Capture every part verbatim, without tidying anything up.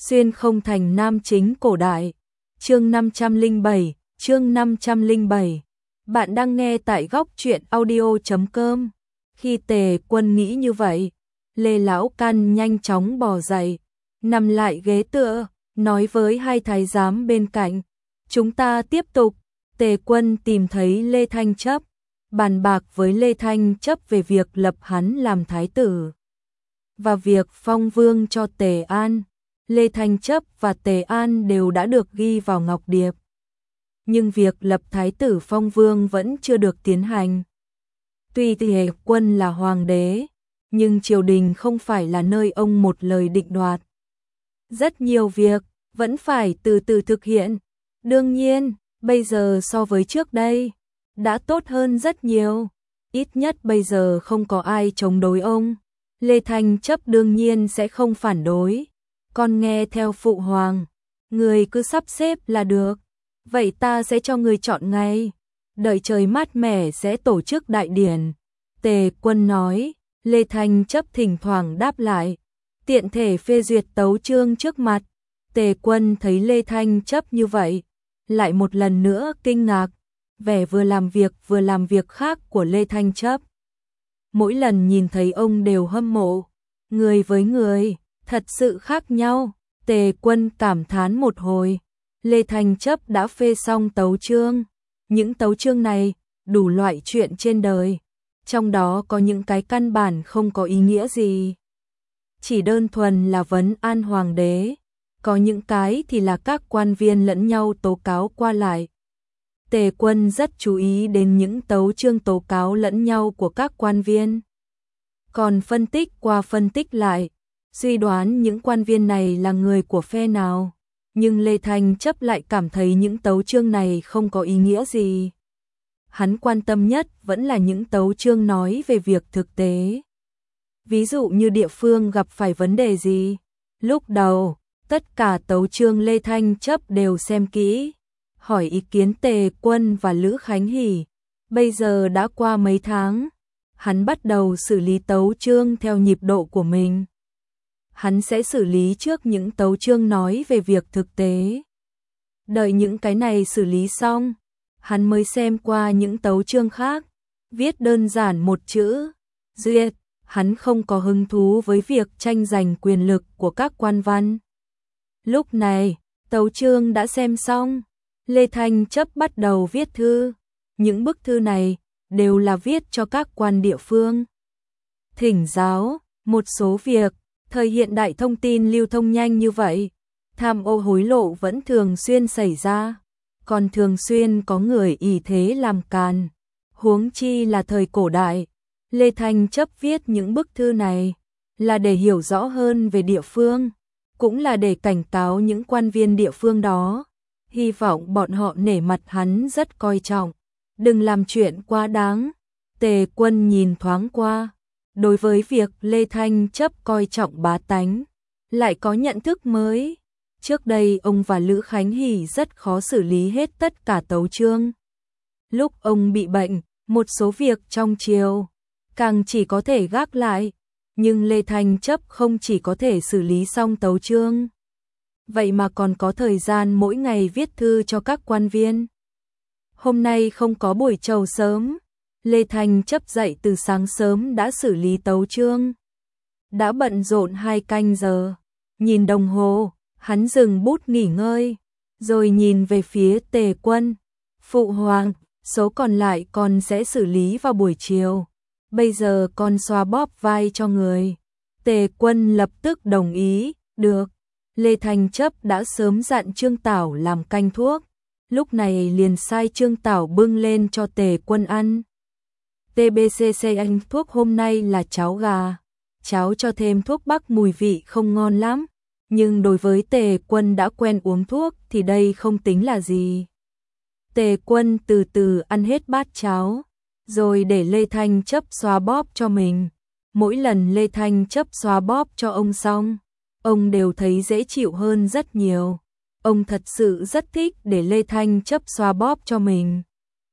Xuyên không thành nam chính cổ đại. Chương năm trăm lẻ bảy, chương năm trăm lẻ bảy. Bạn đang nghe tại góc truyện audio chấm com. Khi Tề Quân nghĩ như vậy, Lê Lão Căn nhanh chóng bò dậy, nằm lại ghế tựa, nói với hai thái giám bên cạnh, chúng ta tiếp tục. Tề Quân tìm thấy Lê Thanh Chấp, bàn bạc với Lê Thanh Chấp về việc lập hắn làm thái tử và việc phong vương cho Tề An. Lê Thanh Chấp và Tề An đều đã được ghi vào ngọc điệp, nhưng việc lập thái tử phong vương vẫn chưa được tiến hành. Tuy Tề Quân là hoàng đế, nhưng triều đình không phải là nơi ông một lời định đoạt. Rất nhiều việc vẫn phải từ từ thực hiện. Đương nhiên, bây giờ so với trước đây, đã tốt hơn rất nhiều. Ít nhất bây giờ không có ai chống đối ông. Lê Thanh Chấp đương nhiên sẽ không phản đối. Con nghe theo phụ hoàng, người cứ sắp xếp là được. Vậy ta sẽ cho người chọn ngày. Đợi trời mát mẻ sẽ tổ chức đại điển. Tề Quân nói. Lê Thanh Chấp thỉnh thoảng đáp lại, tiện thể phê duyệt tấu chương trước mặt. Tề Quân thấy Lê Thanh Chấp như vậy, lại một lần nữa kinh ngạc, vẻ vừa làm việc vừa làm việc khác của Lê Thanh Chấp. Mỗi lần nhìn thấy ông đều hâm mộ, người với người, thật sự khác nhau. Tề Quân cảm thán một hồi, Lê Thanh Chấp đã phê xong tấu chương. Những tấu chương này, đủ loại chuyện trên đời. Trong đó có những cái căn bản không có ý nghĩa gì, chỉ đơn thuần là vấn an hoàng đế. Có những cái thì là các quan viên lẫn nhau tố cáo qua lại. Tề Quân rất chú ý đến những tấu chương tố cáo lẫn nhau của các quan viên. Còn phân tích qua phân tích lại, suy đoán những quan viên này là người của phe nào. Nhưng Lê Thanh Chấp lại cảm thấy những tấu chương này không có ý nghĩa gì. Hắn quan tâm nhất vẫn là những tấu chương nói về việc thực tế. Ví dụ như địa phương gặp phải vấn đề gì. Lúc đầu, tất cả tấu chương Lê Thanh Chấp đều xem kỹ, hỏi ý kiến Tề Quân và Lữ Khánh Hỷ. Bây giờ đã qua mấy tháng, hắn bắt đầu xử lý tấu chương theo nhịp độ của mình. Hắn sẽ xử lý trước những tấu chương nói về việc thực tế. Đợi những cái này xử lý xong, hắn mới xem qua những tấu chương khác, viết đơn giản một chữ, duyệt. Hắn không có hứng thú với việc tranh giành quyền lực của các quan văn. Lúc này, tấu chương đã xem xong, Lê Thanh Chấp bắt đầu viết thư. Những bức thư này đều là viết cho các quan địa phương. Thỉnh giáo, một số việc, thời hiện đại thông tin lưu thông nhanh như vậy, tham ô hối lộ vẫn thường xuyên xảy ra. Còn thường xuyên có người ỷ thế làm càn, huống chi là thời cổ đại. Lê Thanh Chấp viết những bức thư này là để hiểu rõ hơn về địa phương, cũng là để cảnh cáo những quan viên địa phương đó, hy vọng bọn họ nể mặt hắn rất coi trọng, đừng làm chuyện quá đáng. Tề Quân nhìn thoáng qua, đối với việc Lê Thanh Chấp coi trọng bá tánh, lại có nhận thức mới. Trước đây ông và Lữ Khánh Hỷ rất khó xử lý hết tất cả tấu chương. Lúc ông bị bệnh, một số việc trong triều càng chỉ có thể gác lại, nhưng Lê Thanh Chấp không chỉ có thể xử lý xong tấu chương, vậy mà còn có thời gian mỗi ngày viết thư cho các quan viên. Hôm nay không có buổi chầu sớm, Lê Thanh Chấp dậy từ sáng sớm đã xử lý tấu chương. Đã bận rộn hai canh giờ, nhìn đồng hồ, hắn dừng bút nghỉ ngơi, rồi nhìn về phía Tề Quân. Phụ hoàng, số còn lại con sẽ xử lý vào buổi chiều. Bây giờ con xoa bóp vai cho người. Tề Quân lập tức đồng ý, được. Lê Thanh Chấp đã sớm dặn Trương Tảo làm canh thuốc, lúc này liền sai Trương Tảo bưng lên cho Tề Quân ăn. tê bê xê xê anh thuốc hôm nay là cháo gà, cháo cho thêm thuốc bắc mùi vị không ngon lắm, nhưng đối với Tề Quân đã quen uống thuốc thì đây không tính là gì. Tề Quân từ từ ăn hết bát cháo, rồi để Lê Thanh Chấp xoa bóp cho mình. Mỗi lần Lê Thanh Chấp xoa bóp cho ông xong, ông đều thấy dễ chịu hơn rất nhiều. Ông thật sự rất thích để Lê Thanh Chấp xoa bóp cho mình.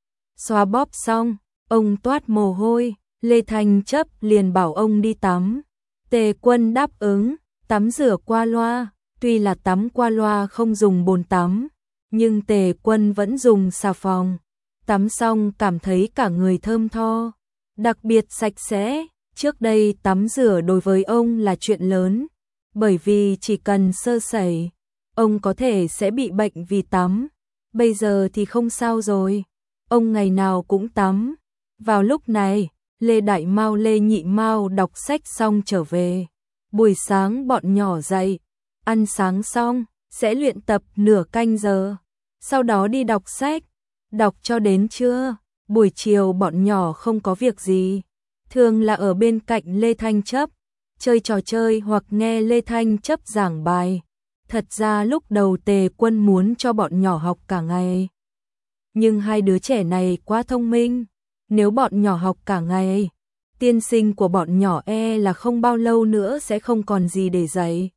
Xoa bóp xong, ông toát mồ hôi, Lê Thanh Chấp liền bảo ông đi tắm. Tề Quân đáp ứng, tắm rửa qua loa, Tuy là tắm qua loa không dùng bồn tắm, nhưng Tề Quân vẫn dùng xà phòng. Tắm xong cảm thấy cả người thơm tho, đặc biệt sạch sẽ. Trước đây tắm rửa đối với ông là chuyện lớn, bởi vì chỉ cần sơ sẩy, ông có thể sẽ bị bệnh vì tắm. Bây giờ thì không sao rồi, ông ngày nào cũng tắm. Vào lúc này, Lê Đại Mao Lê Nhị Mao đọc sách xong trở về. Buổi sáng bọn nhỏ dậy, ăn sáng xong, sẽ luyện tập nửa canh giờ, sau đó đi đọc sách, đọc cho đến trưa. Buổi chiều bọn nhỏ không có việc gì, thường là ở bên cạnh Lê Thanh Chấp, chơi trò chơi hoặc nghe Lê Thanh Chấp giảng bài. Thật ra lúc đầu Tề Quân muốn cho bọn nhỏ học cả ngày, nhưng hai đứa trẻ này quá thông minh, nếu bọn nhỏ học cả ngày, tiên sinh của bọn nhỏ e là không bao lâu nữa sẽ không còn gì để dạy.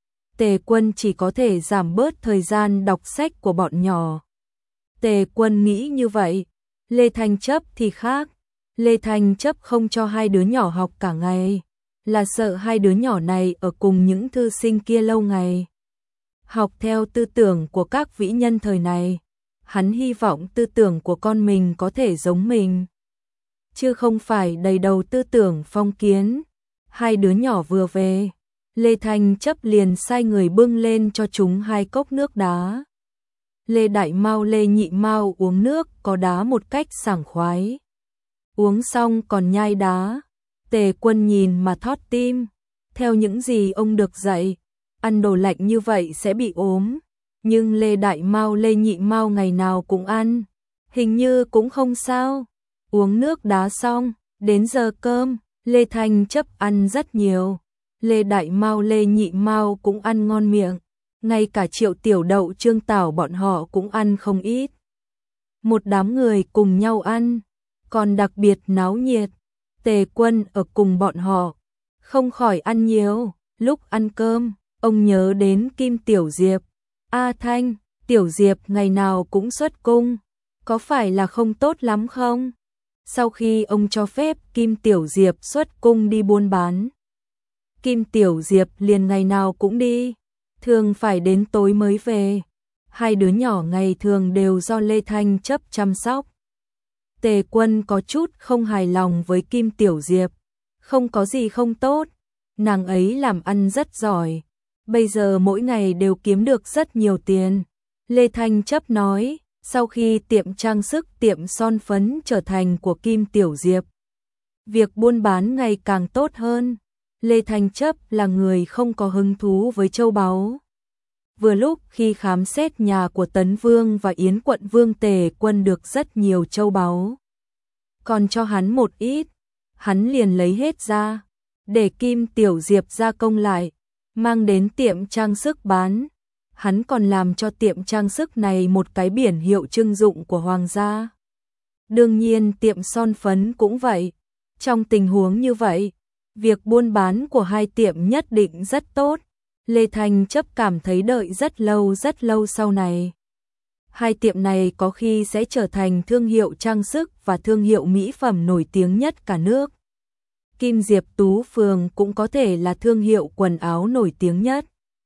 Tề Quân chỉ có thể giảm bớt thời gian đọc sách của bọn nhỏ. Tề Quân nghĩ như vậy. Lê Thanh Chấp thì khác. Lê Thanh Chấp không cho hai đứa nhỏ học cả ngày, là sợ hai đứa nhỏ này ở cùng những thư sinh kia lâu ngày. Học theo tư tưởng của các vĩ nhân thời này, hắn hy vọng tư tưởng của con mình có thể giống mình, chứ không phải đầy đầu tư tưởng phong kiến. Hai đứa nhỏ vừa về, Lê Thanh Chấp liền sai người bưng lên cho chúng hai cốc nước đá. Lê Đại Mao Lê Nhị Mao uống nước có đá một cách sảng khoái. Uống xong còn nhai đá. Tề Quân nhìn mà thót tim. Theo những gì ông được dạy, ăn đồ lạnh như vậy sẽ bị ốm. Nhưng Lê Đại Mao Lê Nhị Mao ngày nào cũng ăn, hình như cũng không sao. Uống nước đá xong, đến giờ cơm, Lê Thanh Chấp ăn rất nhiều. Lê Đại Mao Lê Nhị Mao cũng ăn ngon miệng. Ngay cả Triệu Tiểu Đậu Trương Tảo bọn họ cũng ăn không ít. Một đám người cùng nhau ăn, còn đặc biệt náo nhiệt. Tề Quân ở cùng bọn họ, không khỏi ăn nhiều. Lúc ăn cơm, ông nhớ đến Kim Tiểu Diệp. A Thanh, Tiểu Diệp ngày nào cũng xuất cung, có phải là không tốt lắm không? Sau khi ông cho phép Kim Tiểu Diệp xuất cung đi buôn bán, Kim Tiểu Diệp liền ngày nào cũng đi, thường phải đến tối mới về. Hai đứa nhỏ ngày thường đều do Lê Thanh Chấp chăm sóc. Tề Quân có chút không hài lòng với Kim Tiểu Diệp. Không có gì không tốt, nàng ấy làm ăn rất giỏi, bây giờ mỗi ngày đều kiếm được rất nhiều tiền. Lê Thanh Chấp nói, sau khi tiệm trang sức tiệm son phấn trở thành của Kim Tiểu Diệp, việc buôn bán ngày càng tốt hơn. Lê Thanh Chấp là người không có hứng thú với châu báu. Vừa lúc khi khám xét nhà của Tấn Vương và Yến Quận Vương, Tề Quân được rất nhiều châu báu, còn cho hắn một ít, hắn liền lấy hết ra, để Kim Tiểu Diệp gia công lại, mang đến tiệm trang sức bán. Hắn còn làm cho tiệm trang sức này một cái biển hiệu trưng dụng của hoàng gia. Đương nhiên tiệm son phấn cũng vậy. Trong tình huống như vậy, việc buôn bán của hai tiệm nhất định rất tốt. Lê Thanh Chấp cảm thấy đợi rất lâu rất lâu sau này, hai tiệm này có khi sẽ trở thành thương hiệu trang sức và thương hiệu mỹ phẩm nổi tiếng nhất cả nước. Kim Diệp Tú Phường cũng có thể là thương hiệu quần áo nổi tiếng nhất.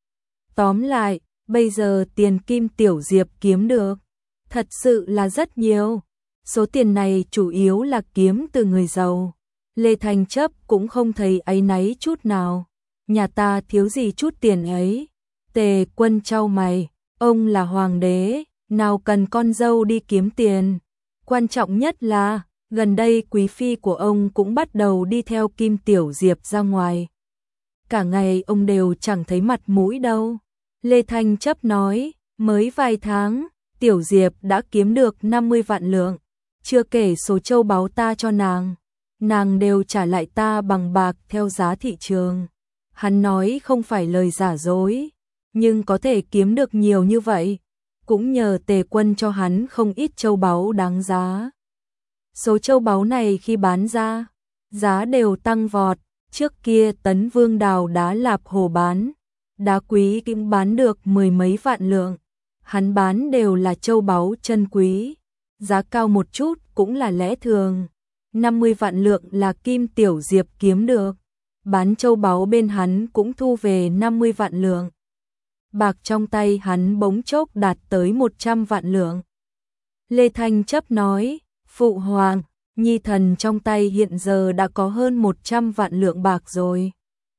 Tóm lại, bây giờ tiền Kim Tiểu Diệp kiếm được thật sự là rất nhiều. Số tiền này chủ yếu là kiếm từ người giàu. Lê Thanh Chấp cũng không thấy áy náy chút nào. Nhà ta thiếu gì chút tiền ấy. Tề Quân chau mày, ông là hoàng đế, nào cần con dâu đi kiếm tiền. Quan trọng nhất là, gần đây quý phi của ông cũng bắt đầu đi theo Kim Tiểu Diệp ra ngoài. Cả ngày ông đều chẳng thấy mặt mũi đâu. Lê Thanh Chấp nói, mới vài tháng, Tiểu Diệp đã kiếm được năm mươi vạn lượng, chưa kể số châu báu ta cho nàng, nàng đều trả lại ta bằng bạc theo giá thị trường. Hắn nói không phải lời giả dối, nhưng có thể kiếm được nhiều như vậy, cũng nhờ Tề Quân cho hắn không ít châu báu đáng giá. Số châu báu này khi bán ra, giá đều tăng vọt. Trước kia Tấn Vương đào đá Lạp Hồ bán, đá quý kim bán được mười mấy vạn lượng, hắn bán đều là châu báu chân quý, giá cao một chút cũng là lẽ thường. năm mươi vạn lượng là Kim Tiểu Diệp kiếm được, bán châu báu bên hắn cũng thu về năm mươi vạn lượng. bạc trong tay hắn bỗng chốc đạt tới một trăm vạn lượng. Lê Thanh Chấp nói, Phụ Hoàng, nhi thần trong tay hiện giờ đã có hơn một trăm vạn lượng bạc rồi.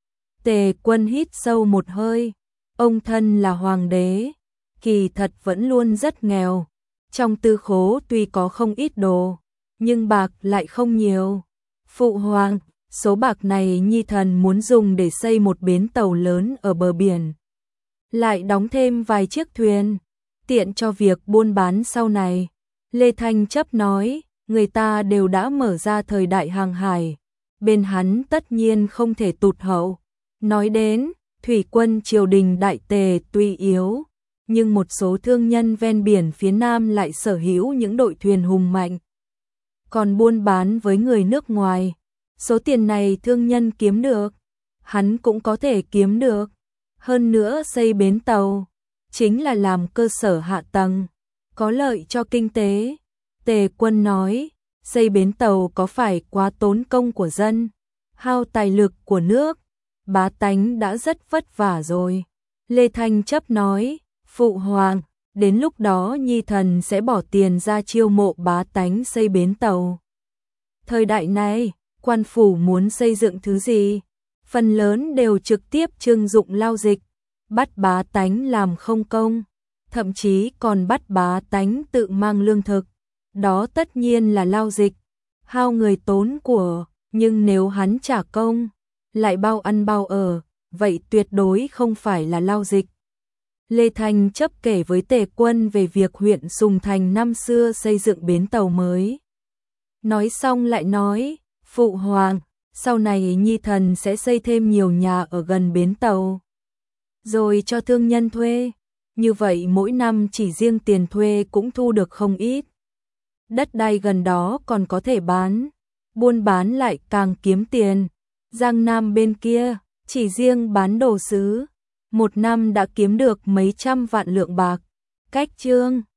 Tề Quân hít sâu một hơi, ông thân là hoàng đế, kỳ thật vẫn luôn rất nghèo. Trong tư khố tuy có không ít đồ, nhưng bạc lại không nhiều. Phụ Hoàng, số bạc này nhi thần muốn dùng để xây một bến tàu lớn ở bờ biển. Lại đóng thêm vài chiếc thuyền, tiện cho việc buôn bán sau này. Lê Thanh Chấp nói, người ta đều đã mở ra thời đại hàng hải, bên hắn tất nhiên không thể tụt hậu. Nói đến, thủy quân triều đình Đại Tề tuy yếu, nhưng một số thương nhân ven biển phía Nam lại sở hữu những đội thuyền hùng mạnh. Còn buôn bán với người nước ngoài, số tiền này thương nhân kiếm được, hắn cũng có thể kiếm được. Hơn nữa xây bến tàu, chính là làm cơ sở hạ tầng, có lợi cho kinh tế. Tề Quân nói, xây bến tàu có phải quá tốn công của dân, hao tài lực của nước, bá tánh đã rất vất vả rồi. Lê Thanh Chấp nói, Phụ Hoàng, đến lúc đó nhi thần sẽ bỏ tiền ra chiêu mộ bá tánh xây bến tàu. Thời đại này, quan phủ muốn xây dựng thứ gì, phần lớn đều trực tiếp trưng dụng lao dịch, bắt bá tánh làm không công, thậm chí còn bắt bá tánh tự mang lương thực. Đó tất nhiên là lao dịch, hao người tốn của, nhưng nếu hắn trả công, lại bao ăn bao ở, vậy tuyệt đối không phải là lao dịch. Lê Thanh Chấp kể với Tề Quân về việc huyện Sùng Thành năm xưa xây dựng bến tàu mới. Nói xong lại nói, Phụ Hoàng, sau này nhi thần sẽ xây thêm nhiều nhà ở gần bến tàu, rồi cho thương nhân thuê, như vậy mỗi năm chỉ riêng tiền thuê cũng thu được không ít. Đất đai gần đó còn có thể bán, buôn bán lại càng kiếm tiền. Giang Nam bên kia, chỉ riêng bán đồ sứ, một năm đã kiếm được mấy trăm vạn lượng bạc. Cách chương